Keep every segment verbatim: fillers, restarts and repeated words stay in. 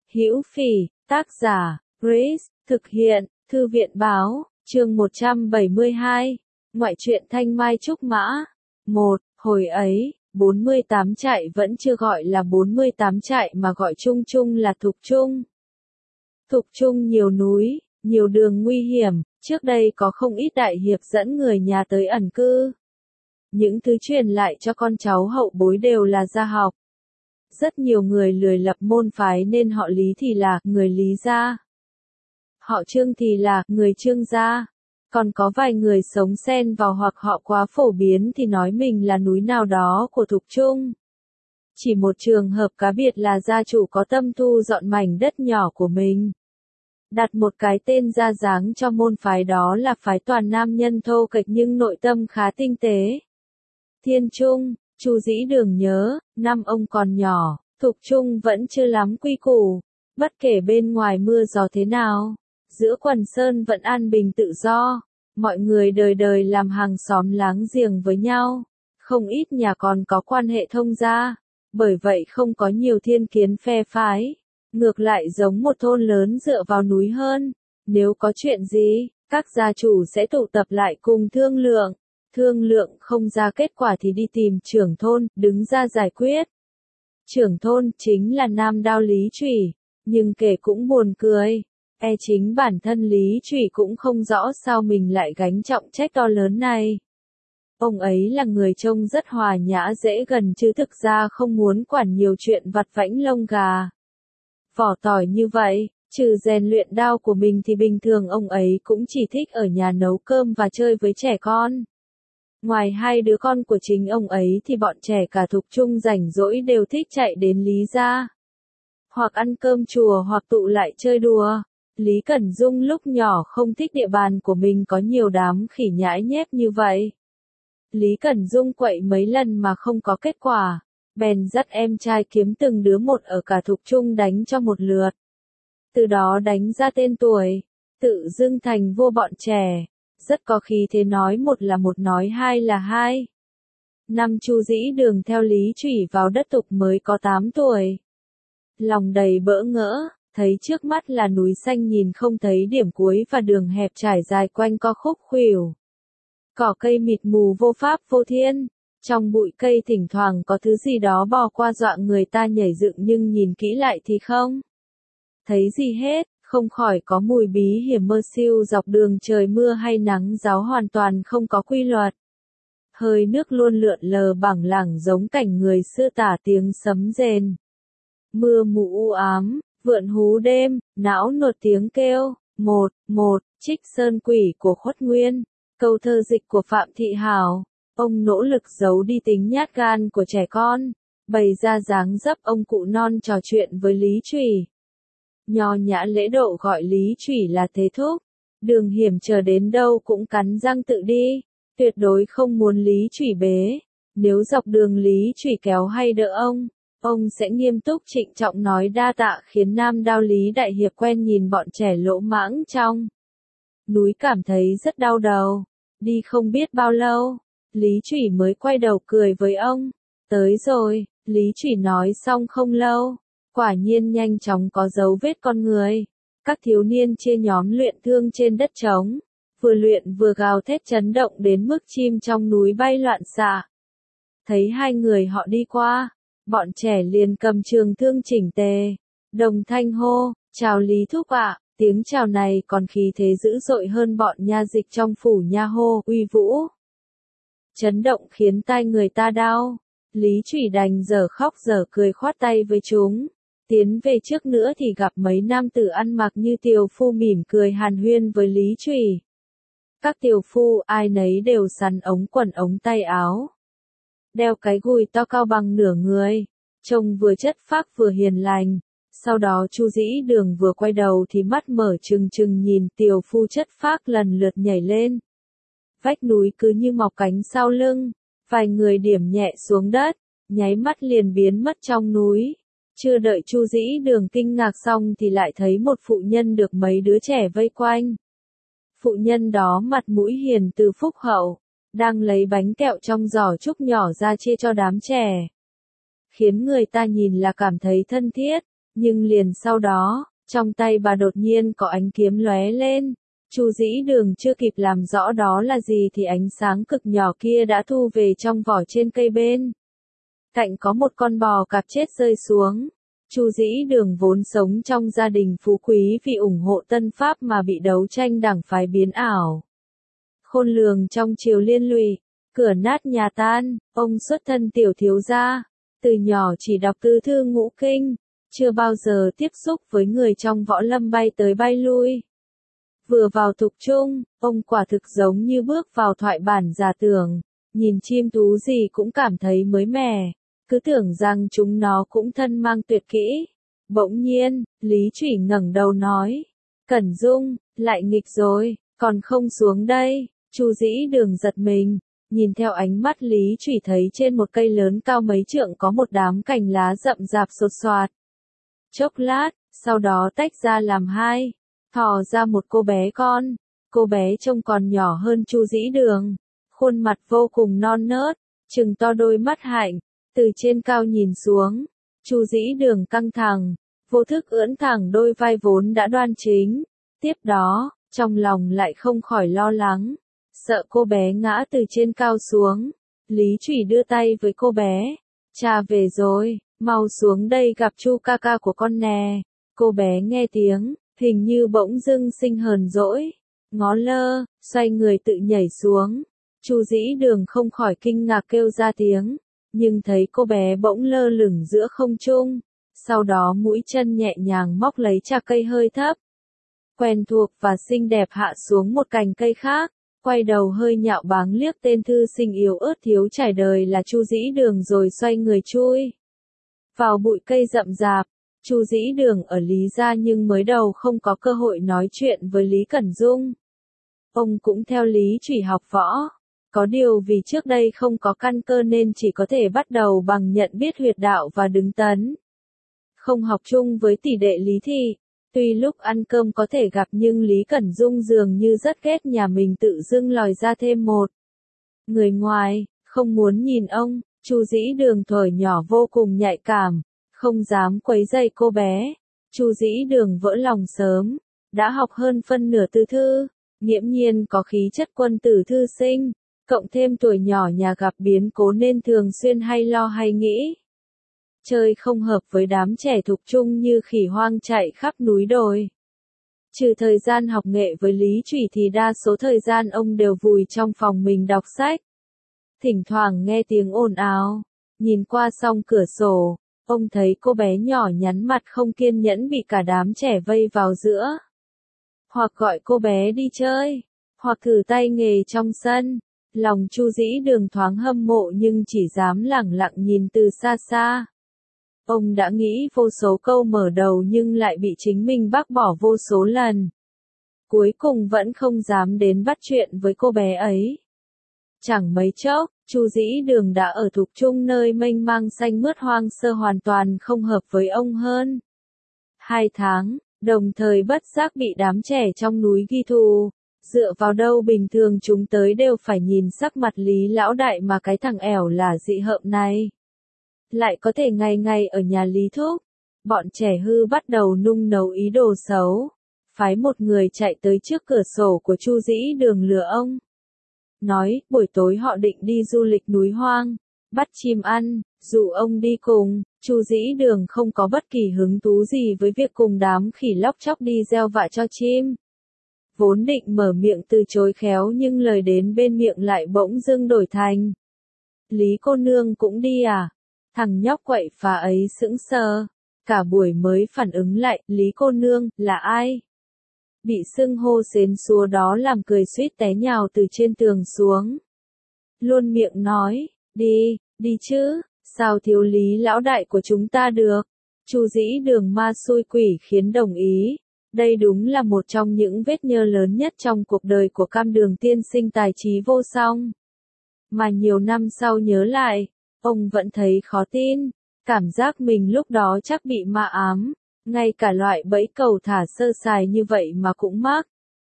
Hữu Phỉ, tác giả, Grace, thực hiện, Thư viện báo, chương một trăm bảy mươi hai, ngoại truyện Thanh Mai Trúc Mã. một. Hồi ấy, bốn mươi tám trại vẫn chưa gọi là bốn mươi tám trại mà gọi chung chung là Thục Trung. Thục Trung nhiều núi, nhiều đường nguy hiểm, trước đây có không ít đại hiệp dẫn người nhà tới ẩn cư. Những thứ truyền lại cho con cháu hậu bối đều là gia học. Rất nhiều người lười lập môn phái nên họ Lý thì là người Lý gia. Họ Trương thì là người Trương gia. Còn có vài người sống xen vào hoặc họ quá phổ biến thì nói mình là núi nào đó của Thục Trung. Chỉ một trường hợp cá biệt là gia chủ có tâm thu dọn mảnh đất nhỏ của mình. Đặt một cái tên ra dáng cho môn phái đó là phái toàn nam nhân thô kệch nhưng nội tâm khá tinh tế. Thiên Trung, Chu Dĩ Đường nhớ, năm ông còn nhỏ, Thục Trung vẫn chưa lắm quy củ, bất kể bên ngoài mưa gió thế nào, giữa quần sơn vẫn an bình tự do, mọi người đời đời làm hàng xóm láng giềng với nhau, không ít nhà còn có quan hệ thông gia, bởi vậy không có nhiều thiên kiến phe phái, ngược lại giống một thôn lớn dựa vào núi hơn, nếu có chuyện gì, các gia chủ sẽ tụ tập lại cùng thương lượng. Thương lượng không ra kết quả thì đi tìm trưởng thôn, đứng ra giải quyết. Trưởng thôn chính là Nam Đao Lý Trủy, nhưng kể cũng buồn cười. E chính bản thân Lý Trủy cũng không rõ sao mình lại gánh trọng trách to lớn này. Ông ấy là người trông rất hòa nhã dễ gần chứ thực ra không muốn quản nhiều chuyện vặt vãnh lông gà. Vỏ tỏi như vậy, trừ rèn luyện đao của mình thì bình thường ông ấy cũng chỉ thích ở nhà nấu cơm và chơi với trẻ con. Ngoài hai đứa con của chính ông ấy thì bọn trẻ cả Thục Trung rảnh rỗi đều thích chạy đến Lý gia. Hoặc ăn cơm chùa hoặc tụ lại chơi đùa. Lý Cẩn Dung lúc nhỏ không thích địa bàn của mình có nhiều đám khỉ nhãi nhép như vậy. Lý Cẩn Dung quậy mấy lần mà không có kết quả. Bèn dắt em trai kiếm từng đứa một ở cả Thục Trung đánh cho một lượt. Từ đó đánh ra tên tuổi. Tự dưng thành vua bọn trẻ. Rất có khí thế nói một là một nói hai là hai. Năm Chu Dĩ Đường theo Lý Trủy vào đất Thục mới có tám tuổi. Lòng đầy bỡ ngỡ, thấy trước mắt là núi xanh nhìn không thấy điểm cuối và đường hẹp trải dài quanh co khúc khuỷu. Cỏ cây mịt mù vô pháp vô thiên, trong bụi cây thỉnh thoảng có thứ gì đó bò qua dọa người ta nhảy dựng nhưng nhìn kỹ lại thì không thấy gì hết. Không khỏi có mùi bí hiểm mơ siêu dọc đường trời mưa hay nắng ráo hoàn toàn không có quy luật. Hơi nước luôn lượn lờ bằng lẳng giống cảnh người xưa tả tiếng sấm rền. Mưa mù u ám, vượn hú đêm, não nuột tiếng kêu, một, một, Trích Sơn Quỷ của Khuất Nguyên, câu thơ dịch của Phạm Thị Hảo. Ông nỗ lực giấu đi tính nhát gan của trẻ con, bày ra dáng dấp ông cụ non trò chuyện với Lý Trủy. Nho nhã lễ độ gọi Lý Trủy là thế thúc, đường hiểm chờ đến đâu cũng cắn răng tự đi, tuyệt đối không muốn Lý Trủy bế, nếu dọc đường Lý Trủy kéo hay đỡ ông, ông sẽ nghiêm túc trịnh trọng nói đa tạ khiến Nam Đao Lý đại hiệp quen nhìn bọn trẻ lỗ mãng trong núi cảm thấy rất đau đầu, đi không biết bao lâu, Lý Trủy mới quay đầu cười với ông, tới rồi, Lý Trủy nói xong không lâu. Quả nhiên nhanh chóng có dấu vết con người. Các thiếu niên chia nhóm luyện thương trên đất trống, vừa luyện vừa gào thét chấn động đến mức chim trong núi bay loạn xạ. Thấy hai người họ đi qua, bọn trẻ liền cầm trường thương chỉnh tề, đồng thanh hô, chào Lý thúc ạ, tiếng chào này còn khí thế dữ dội hơn bọn nha dịch trong phủ nha hô, uy vũ. Chấn động khiến tai người ta đau, Lý Trủy đành dở khóc dở cười khoát tay với chúng. Tiến về trước nữa thì gặp mấy nam tử ăn mặc như tiều phu mỉm cười hàn huyên với Lý Trủy. Các tiều phu ai nấy đều sắn ống quần ống tay áo. Đeo cái gùi to cao bằng nửa người, trông vừa chất phác vừa hiền lành. Sau đó Chu Dĩ Đường vừa quay đầu thì mắt mở trừng trừng nhìn tiều phu chất phác lần lượt nhảy lên. Vách núi cứ như mọc cánh sau lưng, vài người điểm nhẹ xuống đất, nháy mắt liền biến mất trong núi. Chưa đợi Chu Dĩ Đường kinh ngạc xong thì lại thấy một phụ nhân được mấy đứa trẻ vây quanh. Phụ nhân đó mặt mũi hiền từ phúc hậu, đang lấy bánh kẹo trong giỏ trúc nhỏ ra chia cho đám trẻ. Khiến người ta nhìn là cảm thấy thân thiết, Nhưng liền sau đó, trong tay bà đột nhiên có ánh kiếm lóe lên. Chu Dĩ Đường chưa kịp làm rõ đó là gì thì ánh sáng cực nhỏ kia đã thu về trong vỏ trên cây bên cạnh có một con bò cạp chết rơi xuống. Chu Dĩ Đường vốn sống trong gia đình phú quý vì ủng hộ Tân Pháp mà bị đấu tranh đảng phái biến ảo. Khôn lường trong triều liên lụy, cửa nát nhà tan, ông xuất thân tiểu thiếu gia, từ nhỏ chỉ đọc tứ thư ngũ kinh, chưa bao giờ tiếp xúc với người trong võ lâm bay tới bay lui. Vừa vào thục trung, ông quả thực giống như bước vào thoại bản giả tưởng, nhìn chim thú gì cũng cảm thấy mới mẻ, cứ tưởng rằng chúng nó cũng thân mang tuyệt kỹ. Bỗng nhiên, Lý Chủy ngẩng đầu nói, Cẩn Dung, lại nghịch rồi, còn không xuống đây. Chu Dĩ Đường giật mình, nhìn theo ánh mắt Lý Chủy thấy trên một cây lớn cao mấy trượng có một đám cành lá rậm rạp xột xoạt. Chốc lát, sau đó tách ra làm hai, thò ra một cô bé con. Cô bé trông còn nhỏ hơn Chu Dĩ Đường, khuôn mặt vô cùng non nớt, trừng to đôi mắt hạnh, từ trên cao nhìn xuống. Chu Dĩ Đường căng thẳng, vô thức ưỡn thẳng đôi vai vốn đã đoan chính. Tiếp đó, trong lòng lại không khỏi lo lắng, sợ cô bé ngã từ trên cao xuống. Lý Chủy đưa tay với cô bé, cha về rồi, mau xuống đây gặp Chu ca ca của con nè. Cô bé nghe tiếng, hình như bỗng dưng sinh hờn dỗi, ngó lơ, xoay người tự nhảy xuống. Chu Dĩ Đường không khỏi kinh ngạc kêu ra tiếng, nhưng thấy cô bé bỗng lơ lửng giữa không trung, sau đó mũi chân nhẹ nhàng móc lấy chạc cây hơi thấp, quen thuộc và xinh đẹp hạ xuống một cành cây khác, quay đầu hơi nhạo báng liếc tên thư sinh yếu ớt thiếu trải đời là Chu Dĩ Đường rồi xoay người chui vào bụi cây rậm rạp. Chu Dĩ Đường ở Lý gia nhưng mới đầu không có cơ hội nói chuyện với Lý Cẩn Dung. Ông cũng theo Lý Chủy học võ, có điều vì trước đây không có căn cơ nên chỉ có thể bắt đầu bằng nhận biết huyệt đạo và đứng tấn. Không học chung với tỷ đệ Lý Thị, tuy lúc ăn cơm có thể gặp nhưng Lý Cẩn Dung dường như rất ghét nhà mình tự dưng lòi ra thêm một người ngoài, không muốn nhìn ông. Chu Dĩ Đường thuở nhỏ vô cùng nhạy cảm, không dám quấy rầy cô bé. Chu Dĩ Đường vỡ lòng sớm, đã học hơn phân nửa tứ thư, nghiễm nhiên có khí chất quân tử thư sinh, cộng thêm tuổi nhỏ nhà gặp biến cố nên thường xuyên hay lo hay nghĩ. Chơi không hợp với đám trẻ thục trung như khỉ hoang chạy khắp núi đồi. Trừ thời gian học nghệ với Lý Chủy thì đa số thời gian ông đều vùi trong phòng mình đọc sách. Thỉnh thoảng nghe tiếng ồn ào, nhìn qua song cửa sổ, ông thấy cô bé nhỏ nhắn mặt không kiên nhẫn bị cả đám trẻ vây vào giữa. Hoặc gọi cô bé đi chơi, hoặc thử tay nghề trong sân. Lòng Chu Dĩ Đường thoáng hâm mộ nhưng chỉ dám lẳng lặng nhìn từ xa xa. Ông đã nghĩ vô số câu mở đầu nhưng lại bị chính mình bác bỏ vô số lần. Cuối cùng vẫn không dám đến bắt chuyện với cô bé ấy. Chẳng mấy chốc, Chu Dĩ Đường đã ở thục trung nơi mênh mang xanh mướt hoang sơ hoàn toàn không hợp với ông hơn. Hai tháng, đồng thời bất giác bị đám trẻ trong núi ghi thù. Dựa vào đâu bình thường chúng tới đều phải nhìn sắc mặt Lý lão đại mà cái thằng ẻo là dị hợm này lại có thể ngày ngày ở nhà Lý thúc. Bọn trẻ hư bắt đầu nung nấu ý đồ xấu, phái một người chạy tới trước cửa sổ của Chu Dĩ Đường lừa ông. Nói, buổi tối họ định đi du lịch núi hoang, bắt chim ăn, dụ ông đi cùng. Chu Dĩ Đường không có bất kỳ hứng thú gì với việc cùng đám khỉ lóc chóc đi gieo vạ cho chim. Vốn định mở miệng từ chối khéo nhưng lời đến bên miệng lại bỗng dưng đổi thành. Lý cô nương cũng đi à? Thằng nhóc quậy phá ấy sững sờ, cả buổi mới phản ứng lại, Lý cô nương, là ai? Bị xưng hô xến xúa đó làm cười suýt té nhào từ trên tường xuống. Luôn miệng nói, đi, đi chứ, sao thiếu Lý lão đại của chúng ta được? Chu Dĩ Đường ma xui quỷ khiến đồng ý. Đây đúng là một trong những vết nhơ lớn nhất trong cuộc đời của Cam Đường tiên sinh tài trí vô song. Mà nhiều năm sau nhớ lại, ông vẫn thấy khó tin, cảm giác mình lúc đó chắc bị ma ám, ngay cả loại bẫy cầu thả sơ sài như vậy mà cũng mắc.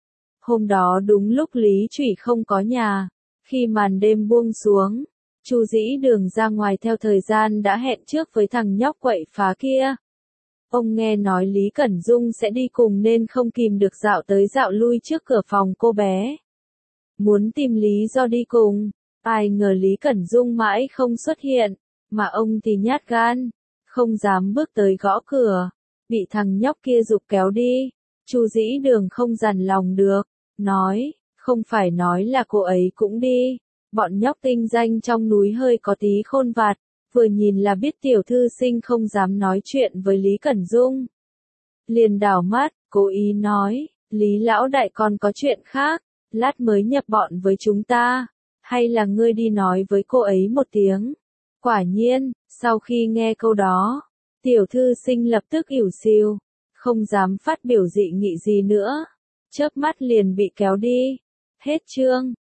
Hôm đó đúng lúc Lý Chủy không có nhà, khi màn đêm buông xuống, Chu Dĩ Đường ra ngoài theo thời gian đã hẹn trước với thằng nhóc quậy phá kia. Ông nghe nói Lý Cẩn Dung sẽ đi cùng nên không kìm được dạo tới dạo lui trước cửa phòng cô bé. Muốn tìm lý do đi cùng, ai ngờ Lý Cẩn Dung mãi không xuất hiện, mà ông thì nhát gan, không dám bước tới gõ cửa, bị thằng nhóc kia giục kéo đi. Chu Dĩ Đường không dằn lòng được, nói, không phải nói là cô ấy cũng đi, bọn nhóc tinh danh trong núi hơi có tí khôn vặt, vừa nhìn là biết tiểu thư sinh không dám nói chuyện với Lý Cẩn Dung. Liền đảo mắt, cố ý nói, Lý lão đại còn có chuyện khác, lát mới nhập bọn với chúng ta, hay là ngươi đi nói với cô ấy một tiếng. Quả nhiên, sau khi nghe câu đó, tiểu thư sinh lập tức ỉu xìu, không dám phát biểu dị nghị gì nữa, chớp mắt liền bị kéo đi. Hết chương.